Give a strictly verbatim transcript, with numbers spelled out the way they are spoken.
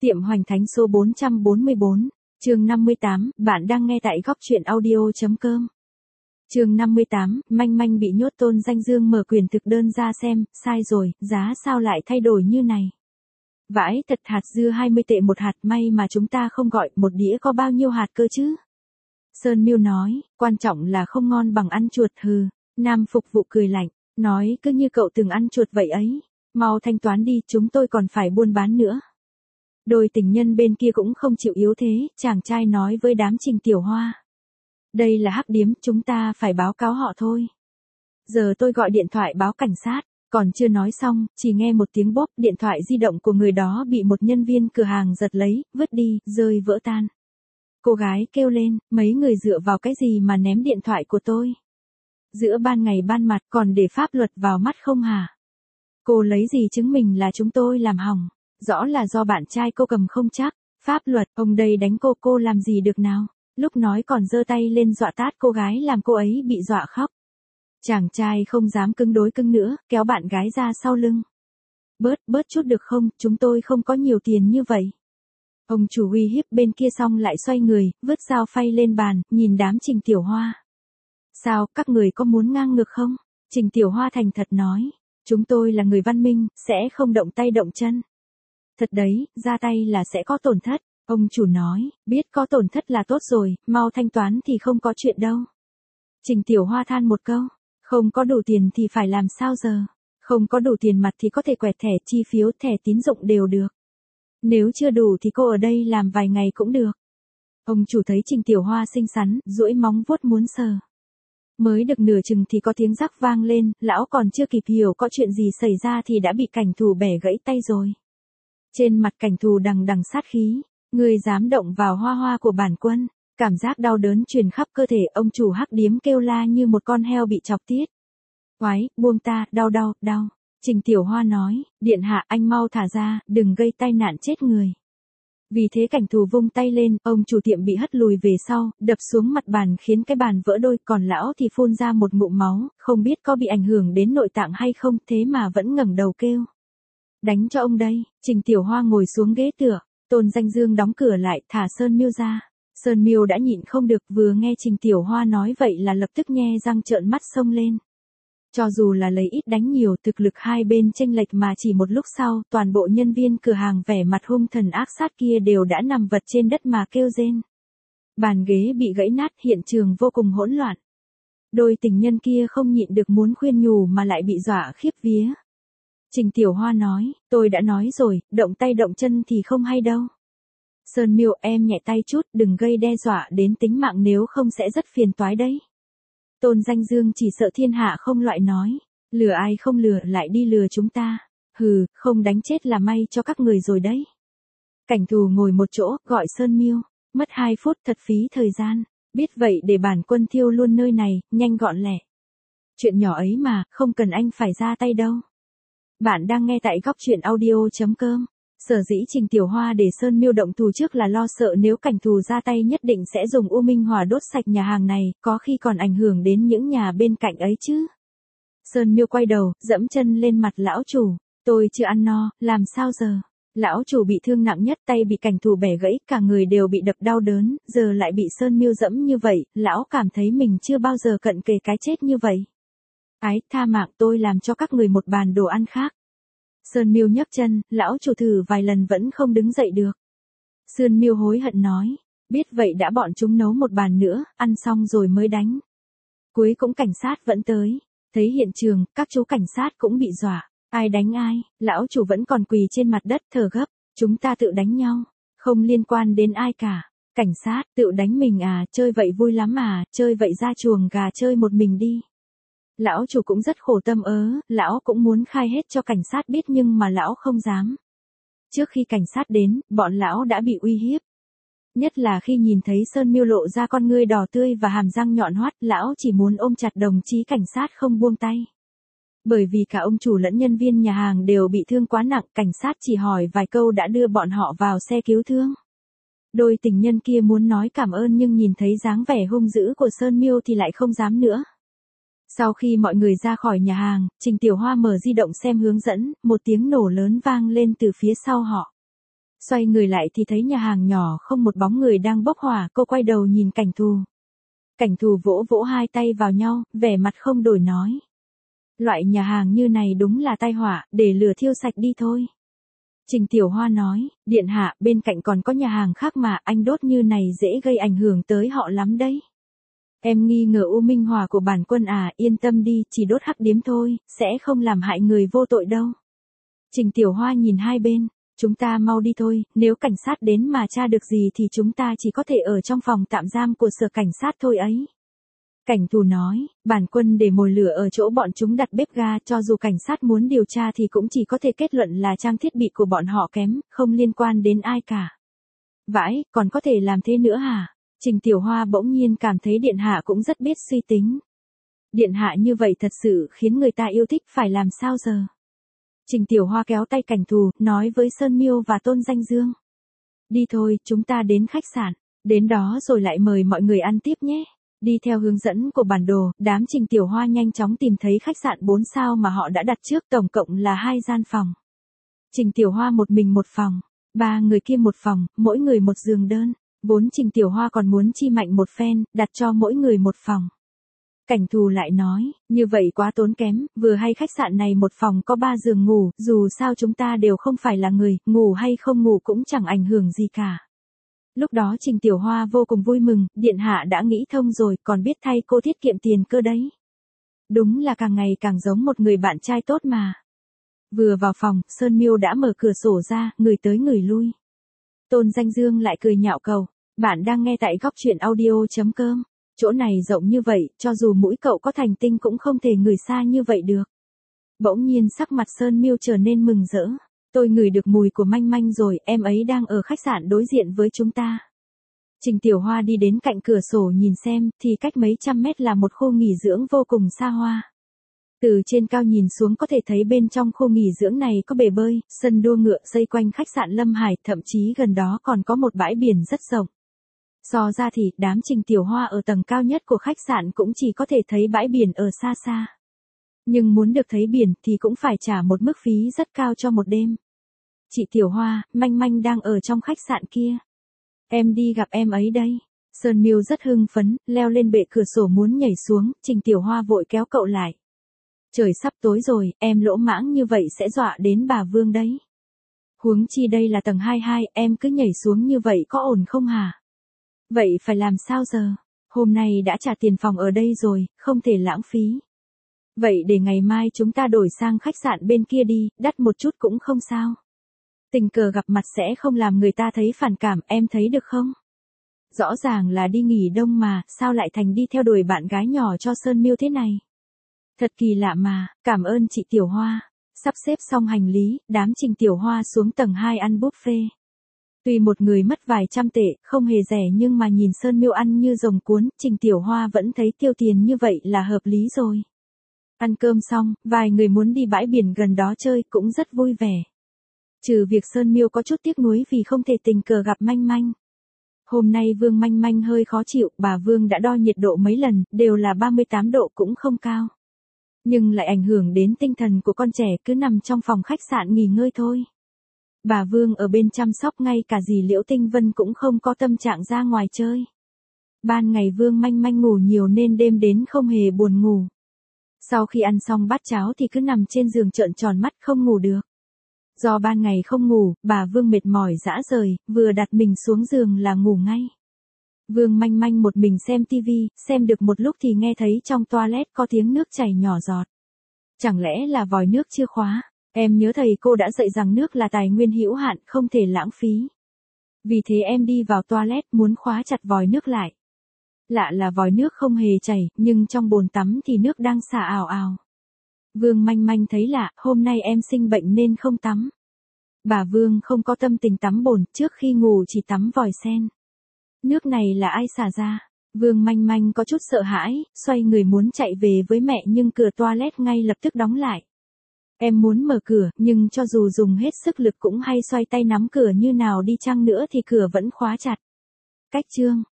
Tiệm Hoành Thánh số bốn trăm bốn mươi bốn, chương năm mươi tám, bạn đang nghe tại góc truyện audio.com. Chương năm mươi tám, manh manh bị nhốt. Tôn Danh Dương mở quyền thực đơn ra xem, sai rồi, giá sao lại thay đổi như này. Vãi thật, hạt dưa hai mươi tệ một hạt, may mà chúng ta không gọi, một đĩa có bao nhiêu hạt cơ chứ? Sơn Miêu nói, quan trọng là không ngon bằng ăn chuột. Hừ. Nam phục vụ cười lạnh, nói cứ như cậu từng ăn chuột vậy ấy. Mau thanh toán đi, chúng tôi còn phải buôn bán nữa. Đôi tình nhân bên kia cũng không chịu yếu thế, chàng trai nói với đám Trình Tiểu Hoa. Đây là hắc điếm, chúng ta phải báo cáo họ thôi. Giờ tôi gọi điện thoại báo cảnh sát, còn chưa nói xong, chỉ nghe một tiếng bốp, điện thoại di động của người đó bị một nhân viên cửa hàng giật lấy, vứt đi, rơi vỡ tan. Cô gái kêu lên, mấy người dựa vào cái gì mà ném điện thoại của tôi? Giữa ban ngày ban mặt còn để pháp luật vào mắt không hả? Cô lấy gì chứng minh là chúng tôi làm hỏng? Rõ là do bạn trai cô cầm không chắc. Pháp luật, ông đây đánh cô, cô làm gì được nào? Lúc nói còn giơ tay lên dọa tát cô gái làm cô ấy bị dọa khóc. Chàng trai không dám cứng đối cứng nữa, kéo bạn gái ra sau lưng. Bớt, bớt chút được không, chúng tôi không có nhiều tiền như vậy. Ông chủ uy hiếp bên kia xong lại xoay người, vứt dao phay lên bàn, nhìn đám Trình Tiểu Hoa. Sao, các người có muốn ngang ngược không? Trình Tiểu Hoa thành thật nói. Chúng tôi là người văn minh, sẽ không động tay động chân. Thật đấy, ra tay là sẽ có tổn thất. Ông chủ nói, biết có tổn thất là tốt rồi, mau thanh toán thì không có chuyện đâu. Trình Tiểu Hoa than một câu, không có đủ tiền thì phải làm sao giờ? Không có đủ tiền mặt thì có thể quẹt thẻ chi phiếu, thẻ tín dụng đều được. Nếu chưa đủ thì cô ở đây làm vài ngày cũng được. Ông chủ thấy Trình Tiểu Hoa xinh xắn, duỗi móng vuốt muốn sờ. Mới được nửa chừng thì có tiếng rắc vang lên, lão còn chưa kịp hiểu có chuyện gì xảy ra thì đã bị cảnh thù bẻ gãy tay rồi. Trên mặt cảnh thù đằng đằng sát khí, người dám động vào hoa hoa của bản quân, cảm giác đau đớn truyền khắp cơ thể. Ông chủ hắc điếm kêu la như một con heo bị chọc tiết. Oái, buông ta, đau đau, đau. Trình Tiểu Hoa nói, điện hạ anh mau thả ra, đừng gây tai nạn chết người. Vì thế cảnh thù vung tay lên, ông chủ tiệm bị hất lùi về sau, đập xuống mặt bàn khiến cái bàn vỡ đôi, còn lão thì phun ra một ngụm máu, không biết có bị ảnh hưởng đến nội tạng hay không, thế mà vẫn ngẩng đầu kêu. Đánh cho ông đây. Trình Tiểu Hoa ngồi xuống ghế tựa, Tôn Danh Dương đóng cửa lại, thả Sơn Miêu ra. Sơn Miêu đã nhịn không được, vừa nghe Trình Tiểu Hoa nói vậy là lập tức nhe răng trợn mắt xông lên. Cho dù là lấy ít đánh nhiều, thực lực hai bên chênh lệch mà chỉ một lúc sau, toàn bộ nhân viên cửa hàng vẻ mặt hung thần ác sát kia đều đã nằm vật trên đất mà kêu rên. Bàn ghế bị gãy nát, hiện trường vô cùng hỗn loạn. Đôi tình nhân kia không nhịn được muốn khuyên nhủ mà lại bị dọa khiếp vía. Trình Tiểu Hoa nói, tôi đã nói rồi, động tay động chân thì không hay đâu. Sơn Miêu, em nhẹ tay chút, đừng gây đe dọa đến tính mạng nếu không sẽ rất phiền toái đấy. Tôn Danh Dương chỉ sợ thiên hạ không loại nói, lừa ai không lừa lại đi lừa chúng ta. Hừ, không đánh chết là may cho các người rồi đấy. Cảnh thù ngồi một chỗ, gọi Sơn Miêu, mất hai phút thật phí thời gian, biết vậy để bản quân thiêu luôn nơi này, nhanh gọn lẹ. Chuyện nhỏ ấy mà, không cần anh phải ra tay đâu. Bạn đang nghe tại góc truyện audio.com. Sở dĩ Trình Tiểu Hoa để Sơn Miêu động thủ trước là lo sợ nếu cảnh thù ra tay nhất định sẽ dùng U Minh Hỏa đốt sạch nhà hàng này, có khi còn ảnh hưởng đến những nhà bên cạnh ấy chứ. Sơn Miêu quay đầu, dẫm chân lên mặt lão chủ, tôi chưa ăn no, làm sao giờ? Lão chủ bị thương nặng nhất, tay bị cảnh thù bẻ gãy, cả người đều bị đập đau đớn, giờ lại bị Sơn Miêu dẫm như vậy, lão cảm thấy mình chưa bao giờ cận kề cái chết như vậy. Ái, tha mạng, tôi làm cho các người một bàn đồ ăn khác. Sơn Miêu nhấc chân, lão chủ thử vài lần vẫn không đứng dậy được. Sơn Miêu hối hận nói, biết vậy đã bọn chúng nấu một bàn nữa, ăn xong rồi mới đánh. Cuối cũng cảnh sát vẫn tới, thấy hiện trường, các chú cảnh sát cũng bị dọa, ai đánh ai, lão chủ vẫn còn quỳ trên mặt đất thở gấp, chúng ta tự đánh nhau, không liên quan đến ai cả. Cảnh sát, tự đánh mình à, chơi vậy vui lắm à, chơi vậy ra chuồng gà chơi một mình đi. Lão chủ cũng rất khổ tâm ớ, lão cũng muốn khai hết cho cảnh sát biết nhưng mà lão không dám. Trước khi cảnh sát đến, bọn lão đã bị uy hiếp. Nhất là khi nhìn thấy Sơn Miêu lộ ra con ngươi đỏ tươi và hàm răng nhọn hoắt, lão chỉ muốn ôm chặt đồng chí cảnh sát không buông tay. Bởi vì cả ông chủ lẫn nhân viên nhà hàng đều bị thương quá nặng, cảnh sát chỉ hỏi vài câu đã đưa bọn họ vào xe cứu thương. Đôi tình nhân kia muốn nói cảm ơn nhưng nhìn thấy dáng vẻ hung dữ của Sơn Miêu thì lại không dám nữa. Sau khi mọi người ra khỏi nhà hàng, Trình Tiểu Hoa mở di động xem hướng dẫn, một tiếng nổ lớn vang lên từ phía sau họ. Xoay người lại thì thấy nhà hàng nhỏ không một bóng người đang bốc hỏa, cô quay đầu nhìn Cảnh Thù. Cảnh Thù vỗ vỗ hai tay vào nhau, vẻ mặt không đổi nói. Loại nhà hàng như này đúng là tai họa, để lửa thiêu sạch đi thôi. Trình Tiểu Hoa nói, điện hạ, bên cạnh còn có nhà hàng khác mà, anh đốt như này dễ gây ảnh hưởng tới họ lắm đấy. Em nghi ngờ U Minh Hỏa của bản quân à, yên tâm đi, chỉ đốt hắc điếm thôi, sẽ không làm hại người vô tội đâu. Trình Tiểu Hoa nhìn hai bên, chúng ta mau đi thôi, nếu cảnh sát đến mà tra được gì thì chúng ta chỉ có thể ở trong phòng tạm giam của sở cảnh sát thôi ấy. Cảnh Thù nói, bản quân để mồi lửa ở chỗ bọn chúng đặt bếp ga, cho dù cảnh sát muốn điều tra thì cũng chỉ có thể kết luận là trang thiết bị của bọn họ kém, không liên quan đến ai cả. Vãi, còn có thể làm thế nữa hả? Trình Tiểu Hoa bỗng nhiên cảm thấy điện hạ cũng rất biết suy tính. Điện hạ như vậy thật sự khiến người ta yêu thích, phải làm sao giờ? Trình Tiểu Hoa kéo tay Cảnh Thù, nói với Sơn Miêu và Tôn Danh Dương. Đi thôi, chúng ta đến khách sạn, đến đó rồi lại mời mọi người ăn tiếp nhé. Đi theo hướng dẫn của bản đồ, đám Trình Tiểu Hoa nhanh chóng tìm thấy khách sạn bốn sao mà họ đã đặt trước, tổng cộng là hai gian phòng. Trình Tiểu Hoa một mình một phòng, ba người kia một phòng, mỗi người một giường đơn. Vốn Trình Tiểu Hoa còn muốn chi mạnh một phen, đặt cho mỗi người một phòng. Cảnh Thù lại nói, như vậy quá tốn kém, vừa hay khách sạn này một phòng có ba giường ngủ, dù sao chúng ta đều không phải là người, ngủ hay không ngủ cũng chẳng ảnh hưởng gì cả. Lúc đó Trình Tiểu Hoa vô cùng vui mừng, điện hạ đã nghĩ thông rồi, còn biết thay cô tiết kiệm tiền cơ đấy. Đúng là càng ngày càng giống một người bạn trai tốt mà. Vừa vào phòng, Sơn Miêu đã mở cửa sổ ra, người tới người lui. Tôn Danh Dương lại cười nhạo cầu, bạn đang nghe tại góc truyện audio.com. Chỗ này rộng như vậy, cho dù mũi cậu có thành tinh cũng không thể ngửi xa như vậy được. Bỗng nhiên sắc mặt Sơn Miêu trở nên mừng rỡ. Tôi ngửi được mùi của Manh Manh rồi, em ấy đang ở khách sạn đối diện với chúng ta. Trình Tiểu Hoa đi đến cạnh cửa sổ nhìn xem, thì cách mấy trăm mét là một khu nghỉ dưỡng vô cùng xa hoa. Từ trên cao nhìn xuống có thể thấy bên trong khu nghỉ dưỡng này có bể bơi, sân đua ngựa dây quanh khách sạn Lâm Hải, thậm chí gần đó còn có một bãi biển rất rộng. So ra thì, đám Trình Tiểu Hoa ở tầng cao nhất của khách sạn cũng chỉ có thể thấy bãi biển ở xa xa. Nhưng muốn được thấy biển thì cũng phải trả một mức phí rất cao cho một đêm. Chị Tiểu Hoa, Manh Manh đang ở trong khách sạn kia. Em đi gặp em ấy đây. Sơn Miêu rất hưng phấn, leo lên bệ cửa sổ muốn nhảy xuống, Trình Tiểu Hoa vội kéo cậu lại. Trời sắp tối rồi, em lỗ mãng như vậy sẽ dọa đến bà Vương đấy. Huống chi đây là tầng hai mươi hai, em cứ nhảy xuống như vậy có ổn không hả? Vậy phải làm sao giờ? Hôm nay đã trả tiền phòng ở đây rồi, không thể lãng phí. Vậy để ngày mai chúng ta đổi sang khách sạn bên kia đi, đắt một chút cũng không sao. Tình cờ gặp mặt sẽ không làm người ta thấy phản cảm, em thấy được không? Rõ ràng là đi nghỉ đông mà, sao lại thành đi theo đuổi bạn gái nhỏ cho Sơn Miêu thế này? Thật kỳ lạ mà, cảm ơn chị Tiểu Hoa. Sắp xếp xong hành lý, đám Trình Tiểu Hoa xuống tầng hai ăn buffet. Tuy một người mất vài trăm tệ, không hề rẻ nhưng mà nhìn Sơn Miêu ăn như rồng cuốn, Trình Tiểu Hoa vẫn thấy tiêu tiền như vậy là hợp lý rồi. Ăn cơm xong, vài người muốn đi bãi biển gần đó chơi cũng rất vui vẻ. Trừ việc Sơn Miêu có chút tiếc nuối vì không thể tình cờ gặp Manh Manh. Hôm nay Vương Manh Manh hơi khó chịu, bà Vương đã đo nhiệt độ mấy lần, đều là ba mươi tám độ cũng không cao. Nhưng lại ảnh hưởng đến tinh thần của con trẻ cứ nằm trong phòng khách sạn nghỉ ngơi thôi. Bà Vương ở bên chăm sóc, ngay cả dì Liễu Tinh Vân cũng không có tâm trạng ra ngoài chơi. Ban ngày Vương Manh Manh ngủ nhiều nên đêm đến không hề buồn ngủ. Sau khi ăn xong bát cháo thì cứ nằm trên giường trợn tròn mắt không ngủ được. Do ban ngày không ngủ, bà Vương mệt mỏi rã rời, vừa đặt mình xuống giường là ngủ ngay. Vương Manh Manh một mình xem tivi, xem được một lúc thì nghe thấy trong toilet có tiếng nước chảy nhỏ giọt. Chẳng lẽ là vòi nước chưa khóa? Em nhớ thầy cô đã dạy rằng nước là tài nguyên hữu hạn, không thể lãng phí. Vì thế em đi vào toilet muốn khóa chặt vòi nước lại. Lạ là vòi nước không hề chảy, nhưng trong bồn tắm thì nước đang xả ào ào. Vương Manh Manh thấy lạ, hôm nay em sinh bệnh nên không tắm. Bà Vương không có tâm tình tắm bồn, trước khi ngủ chỉ tắm vòi sen. Nước này là ai xả ra? Vương Manh Manh có chút sợ hãi, xoay người muốn chạy về với mẹ nhưng cửa toilet ngay lập tức đóng lại. Em muốn mở cửa, nhưng cho dù dùng hết sức lực cũng hay xoay tay nắm cửa như nào đi chăng nữa thì cửa vẫn khóa chặt. Cách chương